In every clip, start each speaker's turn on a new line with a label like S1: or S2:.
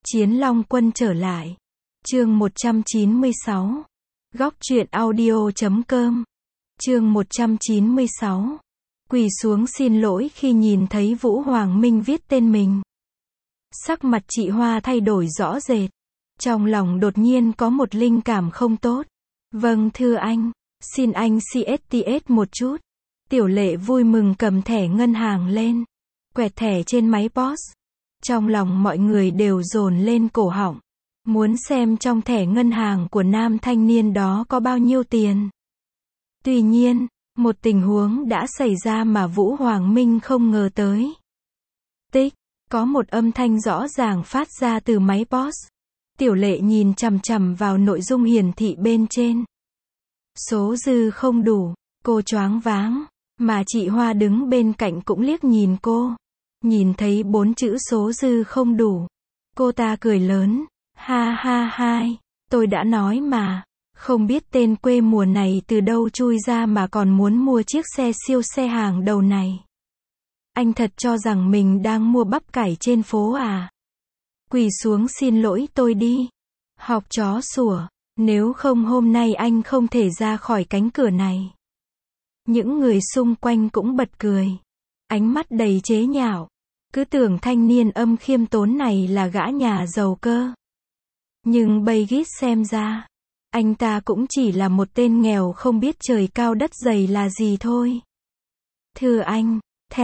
S1: Chiến Long Quân trở lại. Chương 196. Góc truyện audio.com. Chương 196. Quỳ xuống xin lỗi khi nhìn thấy Vũ Hoàng Minh viết tên mình. Sắc mặt chị Hoa thay đổi rõ rệt. Trong lòng đột nhiên có một linh cảm không tốt. Vâng thưa anh, xin anh CSTS một chút. Tiểu Lệ vui mừng cầm thẻ ngân hàng lên, quẹt thẻ trên máy POS. Trong lòng mọi người đều dồn lên cổ họng, muốn xem trong thẻ ngân hàng của nam thanh niên đó có bao nhiêu tiền. Tuy nhiên, một tình huống đã xảy ra mà Vũ Hoàng Minh không ngờ tới. Tích, có một âm thanh rõ ràng phát ra từ máy POS. Tiểu Lệ nhìn chằm chằm vào nội dung hiển thị bên trên. Số dư không đủ, cô choáng váng, mà chị Hoa đứng bên cạnh cũng liếc nhìn cô. Nhìn thấy 4 chữ số dư không đủ, cô ta cười lớn, ha ha hai, tôi đã nói mà, không biết tên quê mùa này từ đâu chui ra mà còn muốn mua chiếc xe siêu xe hàng đầu này. Anh thật cho rằng mình đang mua bắp cải trên phố à? Quỳ xuống xin lỗi tôi đi. Học chó sủa, nếu không hôm nay anh không thể ra khỏi cánh cửa này. Những người xung quanh cũng bật cười, ánh mắt đầy chế nhạo, cứ tưởng thanh niên âm khiêm tốn này là gã nhà giàu cơ. Nhưng bây ghít xem ra, anh ta cũng chỉ là một tên nghèo không biết trời cao đất dày là gì thôi. Thưa anh,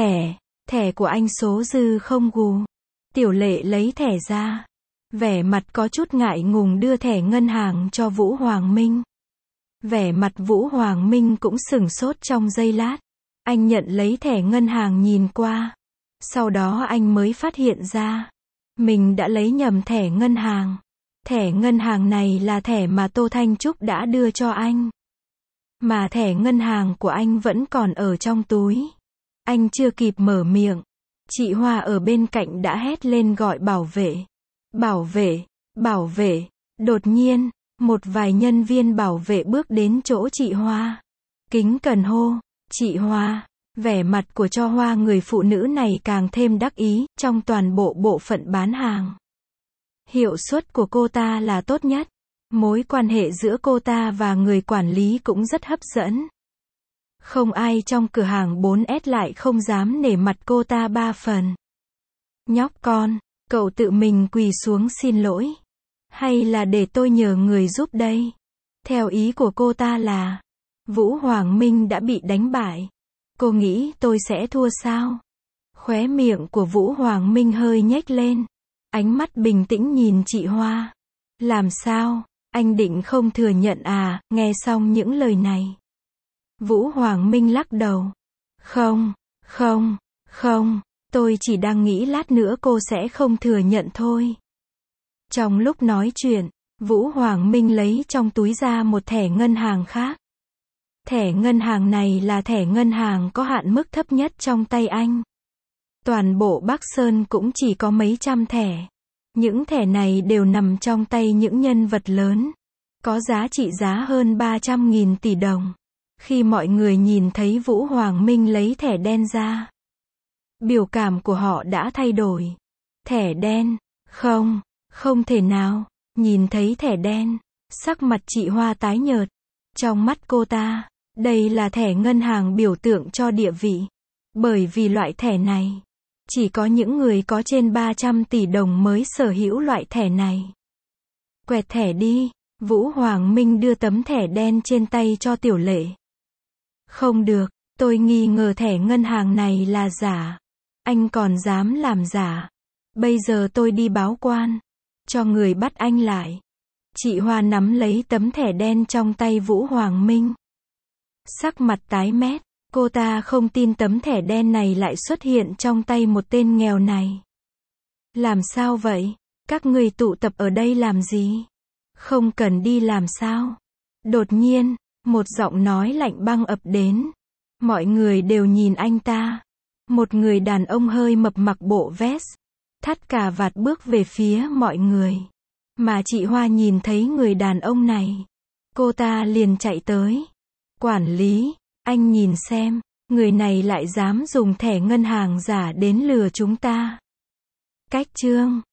S1: thẻ của anh số dư không gù. Tiểu Lệ lấy thẻ ra, vẻ mặt có chút ngại ngùng đưa thẻ ngân hàng cho Vũ Hoàng Minh. Vẻ mặt Vũ Hoàng Minh cũng sửng sốt trong giây lát. Anh nhận lấy thẻ ngân hàng nhìn qua. Sau đó anh mới phát hiện ra, mình đã lấy nhầm thẻ ngân hàng. Thẻ ngân hàng này là thẻ mà Tô Thanh Trúc đã đưa cho anh. Mà thẻ ngân hàng của anh vẫn còn ở trong túi. Anh chưa kịp mở miệng, chị Hoa ở bên cạnh đã hét lên gọi bảo vệ. Bảo vệ, bảo vệ. Đột nhiên, một vài nhân viên bảo vệ bước đến chỗ chị Hoa. Kính cẩn hô, chị Hoa. Vẻ mặt của cho Hoa người phụ nữ này càng thêm đắc ý, trong toàn bộ bộ phận bán hàng. Hiệu suất của cô ta là tốt nhất. Mối quan hệ giữa cô ta và người quản lý cũng rất hấp dẫn. Không ai trong cửa hàng 4S lại không dám nể mặt cô ta 3 phần. Nhóc con, cậu tự mình quỳ xuống xin lỗi. Hay là để tôi nhờ người giúp đây? Theo ý của cô ta là, Vũ Hoàng Minh đã bị đánh bại. Cô nghĩ tôi sẽ thua sao? Khóe miệng của Vũ Hoàng Minh hơi nhếch lên. Ánh mắt bình tĩnh nhìn chị Hoa. Làm sao? Anh định không thừa nhận à? Nghe xong những lời này, Vũ Hoàng Minh lắc đầu. Không, tôi chỉ đang nghĩ lát nữa cô sẽ không thừa nhận thôi. Trong lúc nói chuyện, Vũ Hoàng Minh lấy trong túi ra một thẻ ngân hàng khác. Thẻ ngân hàng này là thẻ ngân hàng có hạn mức thấp nhất trong tay anh. Toàn bộ Bắc Sơn cũng chỉ có mấy trăm thẻ. Những thẻ này đều nằm trong tay những nhân vật lớn, có giá trị giá hơn 300.000 tỷ đồng. Khi mọi người nhìn thấy Vũ Hoàng Minh lấy thẻ đen ra, biểu cảm của họ đã thay đổi. Thẻ đen? Không thể nào. Nhìn thấy thẻ đen, sắc mặt chị Hoa tái nhợt. Trong mắt cô ta, đây là thẻ ngân hàng biểu tượng cho địa vị. Bởi vì loại thẻ này, chỉ có những người có trên 300 tỷ đồng mới sở hữu loại thẻ này. Quẹt thẻ đi. Vũ Hoàng Minh đưa tấm thẻ đen trên tay cho Tiểu Lệ. Không được, tôi nghi ngờ thẻ ngân hàng này là giả. Anh còn dám làm giả. Bây giờ tôi đi báo quan, cho người bắt anh lại. Chị Hoa nắm lấy tấm thẻ đen trong tay Vũ Hoàng Minh. Sắc mặt tái mét, cô ta không tin tấm thẻ đen này lại xuất hiện trong tay một tên nghèo này. Làm sao vậy? Các người tụ tập ở đây làm gì? Không cần đi làm sao? Đột nhiên, một giọng nói lạnh băng ập đến. Mọi người đều nhìn anh ta. Một người đàn ông hơi mập mặc bộ vest, thắt cà vạt bước về phía mọi người. Mà chị Hoa nhìn thấy người đàn ông này, cô ta liền chạy tới. Quản lý, anh nhìn xem, người này lại dám dùng thẻ ngân hàng giả đến lừa chúng ta. Cách chương